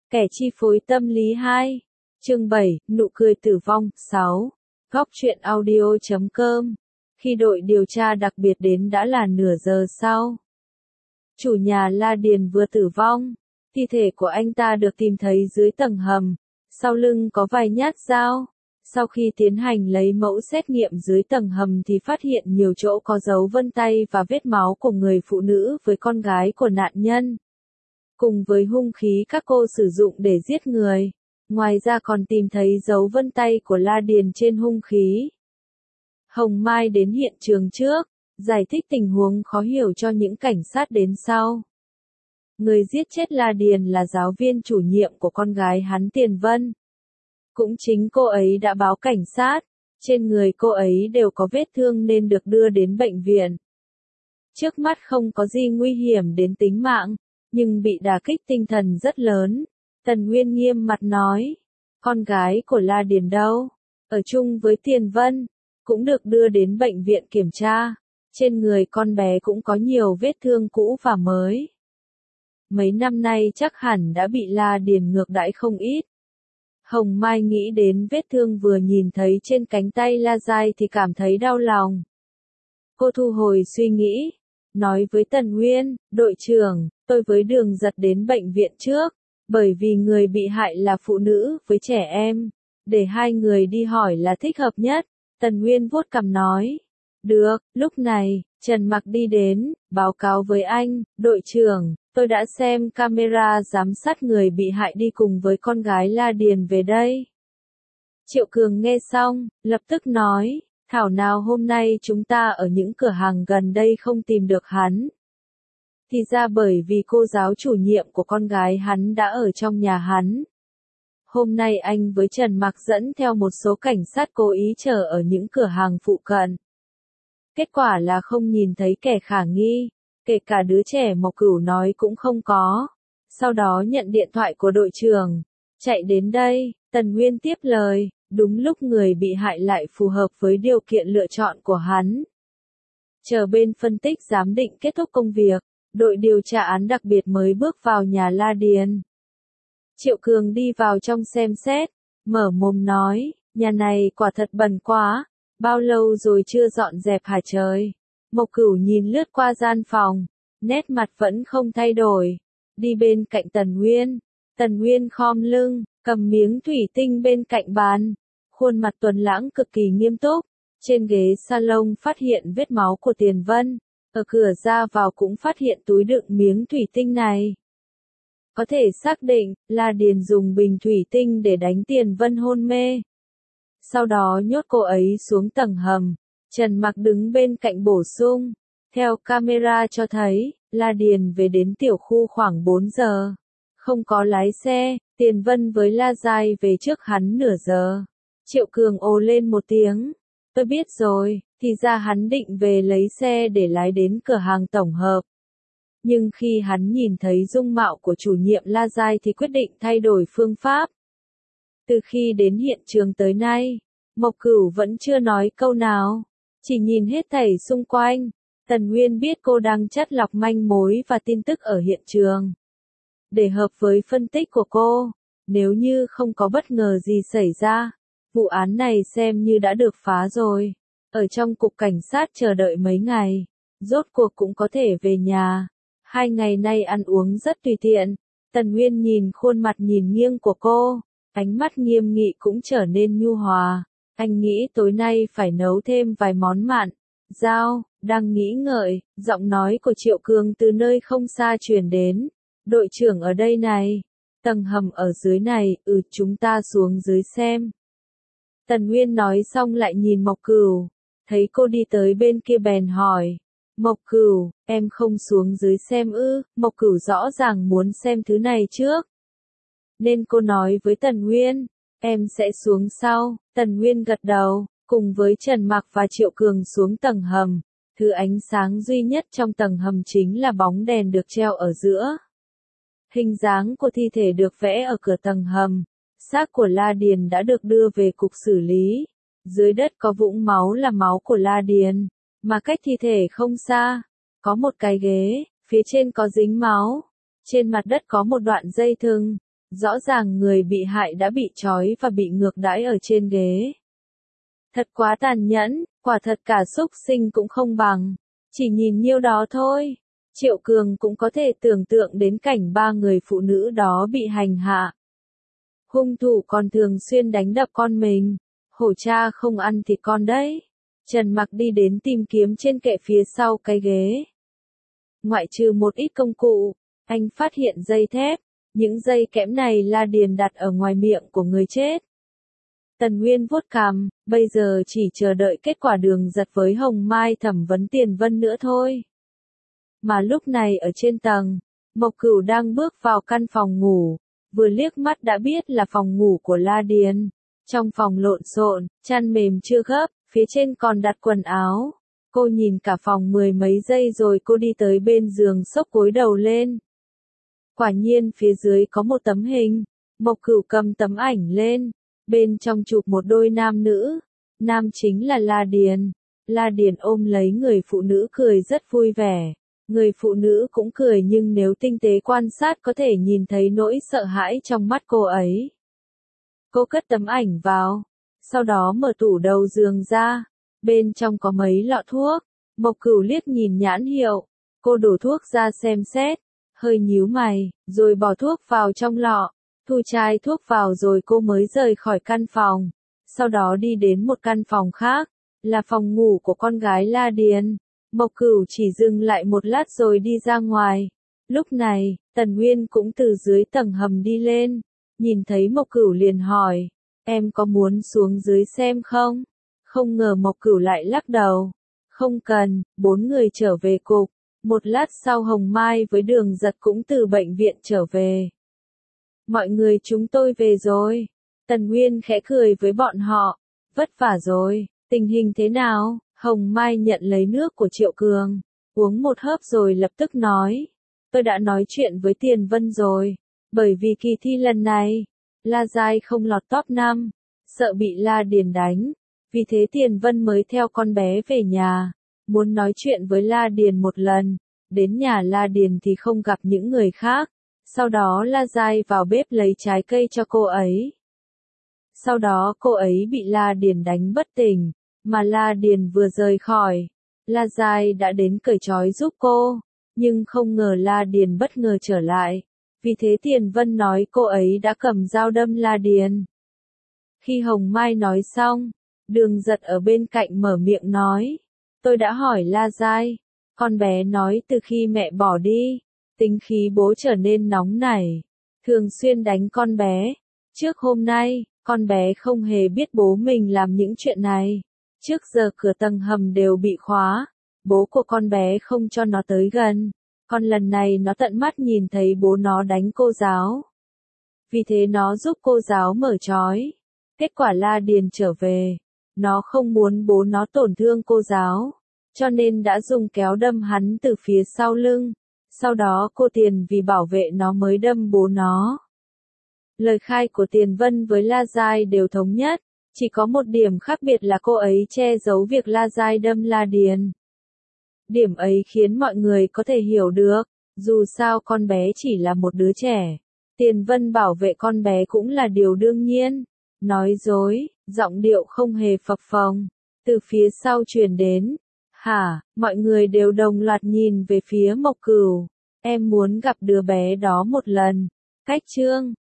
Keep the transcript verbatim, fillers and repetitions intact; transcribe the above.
Kẻ chi phối tâm lý hai. Chương bảy, nụ cười tử vong. sáu. Góc truyện audio chấm com. Khi đội điều tra đặc biệt đến đã là nửa giờ sau. Chủ nhà La Điền vừa tử vong. Thi thể của anh ta được tìm thấy dưới tầng hầm. Sau lưng có vài nhát dao. Sau khi tiến hành lấy mẫu xét nghiệm dưới tầng hầm thì phát hiện nhiều chỗ có dấu vân tay và vết máu của người phụ nữ với con gái của nạn nhân. Cùng với hung khí các cô sử dụng để giết người. Ngoài ra còn tìm thấy dấu vân tay của La Điền trên hung khí. Hồng Mai đến hiện trường trước, giải thích tình huống khó hiểu cho những cảnh sát đến sau. Người giết chết La Điền là giáo viên chủ nhiệm của con gái hắn Tiền Vân. Cũng chính cô ấy đã báo cảnh sát, trên người cô ấy đều có vết thương nên được đưa đến bệnh viện. Trước mắt không có gì nguy hiểm đến tính mạng, nhưng bị đả kích tinh thần rất lớn. Tần Nguyên nghiêm mặt nói, con gái của La Điền đâu? Ở chung với Tiền Vân, cũng được đưa đến bệnh viện kiểm tra. Trên người con bé cũng có nhiều vết thương cũ và mới. Mấy năm nay chắc hẳn đã bị La Điền ngược đãi không ít. Hồng Mai nghĩ đến vết thương vừa nhìn thấy trên cánh tay La Giai thì cảm thấy đau lòng. Cô thu hồi suy nghĩ, nói với Tần Nguyên, đội trưởng, tôi với Đường Giật đến bệnh viện trước, bởi vì người bị hại là phụ nữ với trẻ em, để hai người đi hỏi là thích hợp nhất. Tần Nguyên vuốt cằm nói, được. Lúc này, Trần Mặc đi đến, báo cáo với anh, đội trưởng, tôi đã xem camera giám sát người bị hại đi cùng với con gái La Điền về đây. Triệu Cường nghe xong, lập tức nói, thảo nào hôm nay chúng ta ở những cửa hàng gần đây không tìm được hắn. Thì ra bởi vì cô giáo chủ nhiệm của con gái hắn đã ở trong nhà hắn. Hôm nay anh với Trần Mặc dẫn theo một số cảnh sát cố ý chờ ở những cửa hàng phụ cận. Kết quả là không nhìn thấy kẻ khả nghi, kể cả đứa trẻ Mộc Cửu nói cũng không có. Sau đó nhận điện thoại của đội trưởng, chạy đến đây. Tần Nguyên tiếp lời, đúng lúc người bị hại lại phù hợp với điều kiện lựa chọn của hắn. Chờ bên phân tích giám định kết thúc công việc, đội điều tra án đặc biệt mới bước vào nhà La Điền. Triệu Cường đi vào trong xem xét, mở mồm nói, nhà này quả thật bẩn quá, bao lâu rồi chưa dọn dẹp hả trời. Mộc Cửu nhìn lướt qua gian phòng, nét mặt vẫn không thay đổi, đi bên cạnh Tần Nguyên. Tần Nguyên khom lưng, cầm miếng thủy tinh bên cạnh bàn, khuôn mặt tuấn lãng cực kỳ nghiêm túc. Trên ghế salon phát hiện vết máu của Tiền Vân, ở cửa ra vào cũng phát hiện túi đựng miếng thủy tinh này. Có thể xác định, La Điền dùng bình thủy tinh để đánh Tiền Vân hôn mê. Sau đó nhốt cô ấy xuống tầng hầm. Trần Mặc đứng bên cạnh bổ sung. Theo camera cho thấy, La Điền về đến tiểu khu khoảng bốn giờ. Không có lái xe, Tiền Vân với La Giai về trước hắn nửa giờ. Triệu Cường ồ lên một tiếng. Tôi biết rồi, thì ra hắn định về lấy xe để lái đến cửa hàng tổng hợp. Nhưng khi hắn nhìn thấy dung mạo của chủ nhiệm La Giai thì quyết định thay đổi phương pháp. Từ khi đến hiện trường tới nay, Mộc Cửu vẫn chưa nói câu nào, chỉ nhìn hết thảy xung quanh. Tần Nguyên biết cô đang chắt lọc manh mối và tin tức ở hiện trường. Để hợp với phân tích của cô, nếu như không có bất ngờ gì xảy ra, vụ án này xem như đã được phá rồi. Ở trong cục cảnh sát chờ đợi mấy ngày, rốt cuộc cũng có thể về nhà. Hai ngày nay ăn uống rất tùy tiện. Tần Nguyên nhìn khuôn mặt nhìn nghiêng của cô, ánh mắt nghiêm nghị cũng trở nên nhu hòa. Anh nghĩ tối nay phải nấu thêm vài món mặn. Giao, đang nghĩ ngợi, giọng nói của Triệu Cường từ nơi không xa truyền đến. Đội trưởng ở đây này, tầng hầm ở dưới này, ừ chúng ta xuống dưới xem. Tần Nguyên nói xong lại nhìn Mộc Cửu, thấy cô đi tới bên kia bèn hỏi. Mộc Cửu, em không xuống dưới xem ư? Mộc Cửu rõ ràng muốn xem thứ này trước. Nên cô nói với Tần Nguyên, em sẽ xuống sau. Tần Nguyên gật đầu, cùng với Trần Mặc và Triệu Cường xuống tầng hầm. Thứ ánh sáng duy nhất trong tầng hầm chính là bóng đèn được treo ở giữa. Hình dáng của thi thể được vẽ ở cửa tầng hầm. Xác của La Điền đã được đưa về cục xử lý. Dưới đất có vũng máu là máu của La Điền. Mà cách thi thể không xa, có một cái ghế, phía trên có dính máu. Trên mặt đất có một đoạn dây thừng, Rõ ràng người bị hại đã bị trói và bị ngược đãi ở trên ghế. Thật quá tàn nhẫn, quả thật cả súc sinh cũng không bằng. Chỉ nhìn nhiêu đó thôi, Triệu Cường cũng có thể tưởng tượng đến cảnh ba người phụ nữ đó bị hành hạ. Hung thủ còn thường xuyên đánh đập con mình. Hổ cha không ăn thịt con đấy. Trần Mặc đi đến tìm kiếm trên kệ phía sau cái ghế. Ngoại trừ một ít công cụ, anh phát hiện dây thép. Những dây kẽm này La Điền đặt ở ngoài miệng của người chết. Tần Nguyên vuốt cằm, bây giờ chỉ chờ đợi kết quả Đường Giật với Hồng Mai thẩm vấn Tiền Vân nữa thôi. Mà lúc này ở trên tầng, Mộc Cửu đang bước vào căn phòng ngủ, vừa liếc mắt đã biết là phòng ngủ của La Điền. Trong phòng lộn xộn, chăn mềm chưa gấp, phía trên còn đặt quần áo. Cô nhìn cả phòng mười mấy giây rồi cô đi tới bên giường xốc gối đầu lên. Quả nhiên phía dưới có một tấm hình, Mộc Cửu cầm tấm ảnh lên, bên trong chụp một đôi nam nữ, nam chính là La Điền. La Điền ôm lấy người phụ nữ cười rất vui vẻ, người phụ nữ cũng cười nhưng nếu tinh tế quan sát có thể nhìn thấy nỗi sợ hãi trong mắt cô ấy. Cô cất tấm ảnh vào, sau đó mở tủ đầu giường ra, bên trong có mấy lọ thuốc, Mộc Cửu liếc nhìn nhãn hiệu, cô đổ thuốc ra xem xét. Hơi nhíu mày, rồi bỏ thuốc vào trong lọ, thu chai thuốc vào rồi cô mới rời khỏi căn phòng. Sau đó đi đến một căn phòng khác, là phòng ngủ của con gái La Điền. Mộc Cửu chỉ dừng lại một lát rồi đi ra ngoài. Lúc này, Tần Nguyên cũng từ dưới tầng hầm đi lên, nhìn thấy Mộc Cửu liền hỏi, em có muốn xuống dưới xem không? Không ngờ Mộc Cửu lại lắc đầu, không cần, bốn người trở về cục. Một lát sau Hồng Mai với Đường Giật cũng từ bệnh viện trở về. Mọi người chúng tôi về rồi. Tần Nguyên khẽ cười với bọn họ. Vất vả rồi, tình hình thế nào? Hồng Mai nhận lấy nước của Triệu Cường, uống một hớp rồi lập tức nói. Tôi đã nói chuyện với Tiền Vân rồi. Bởi vì kỳ thi lần này, La Giai không lọt top năm, sợ bị La Điền đánh. Vì thế Tiền Vân mới theo con bé về nhà. Muốn nói chuyện với La Điền một lần, đến nhà La Điền thì không gặp những người khác, sau đó La Giai vào bếp lấy trái cây cho cô ấy. Sau đó cô ấy bị La Điền đánh bất tỉnh, mà La Điền vừa rời khỏi, La Giai đã đến cởi trói giúp cô, nhưng không ngờ La Điền bất ngờ trở lại, vì thế Tiền Vân nói cô ấy đã cầm dao đâm La Điền. Khi Hồng Mai nói xong, Đường Giật ở bên cạnh mở miệng nói. Tôi đã hỏi La Giai, con bé nói từ khi mẹ bỏ đi, tính khí bố trở nên nóng nảy, thường xuyên đánh con bé. Trước hôm nay, con bé không hề biết bố mình làm những chuyện này. Trước giờ cửa tầng hầm đều bị khóa, bố của con bé không cho nó tới gần. Còn lần này nó tận mắt nhìn thấy bố nó đánh cô giáo. Vì thế nó giúp cô giáo mở trói. Kết quả La Điền trở về. Nó không muốn bố nó tổn thương cô giáo, cho nên đã dùng kéo đâm hắn từ phía sau lưng. Sau đó cô Tiền vì bảo vệ nó mới đâm bố nó. Lời khai của Tiền Vân với La Giai đều thống nhất, chỉ có một điểm khác biệt là cô ấy che giấu việc La Giai đâm La Điền. Điểm ấy khiến mọi người có thể hiểu được, dù sao con bé chỉ là một đứa trẻ. Tiền Vân bảo vệ con bé cũng là điều đương nhiên. Nói dối, giọng điệu không hề phập phồng, từ phía sau truyền đến. Hả, mọi người đều đồng loạt nhìn về phía Mộc Cửu. Em muốn gặp đứa bé đó một lần. Cách chương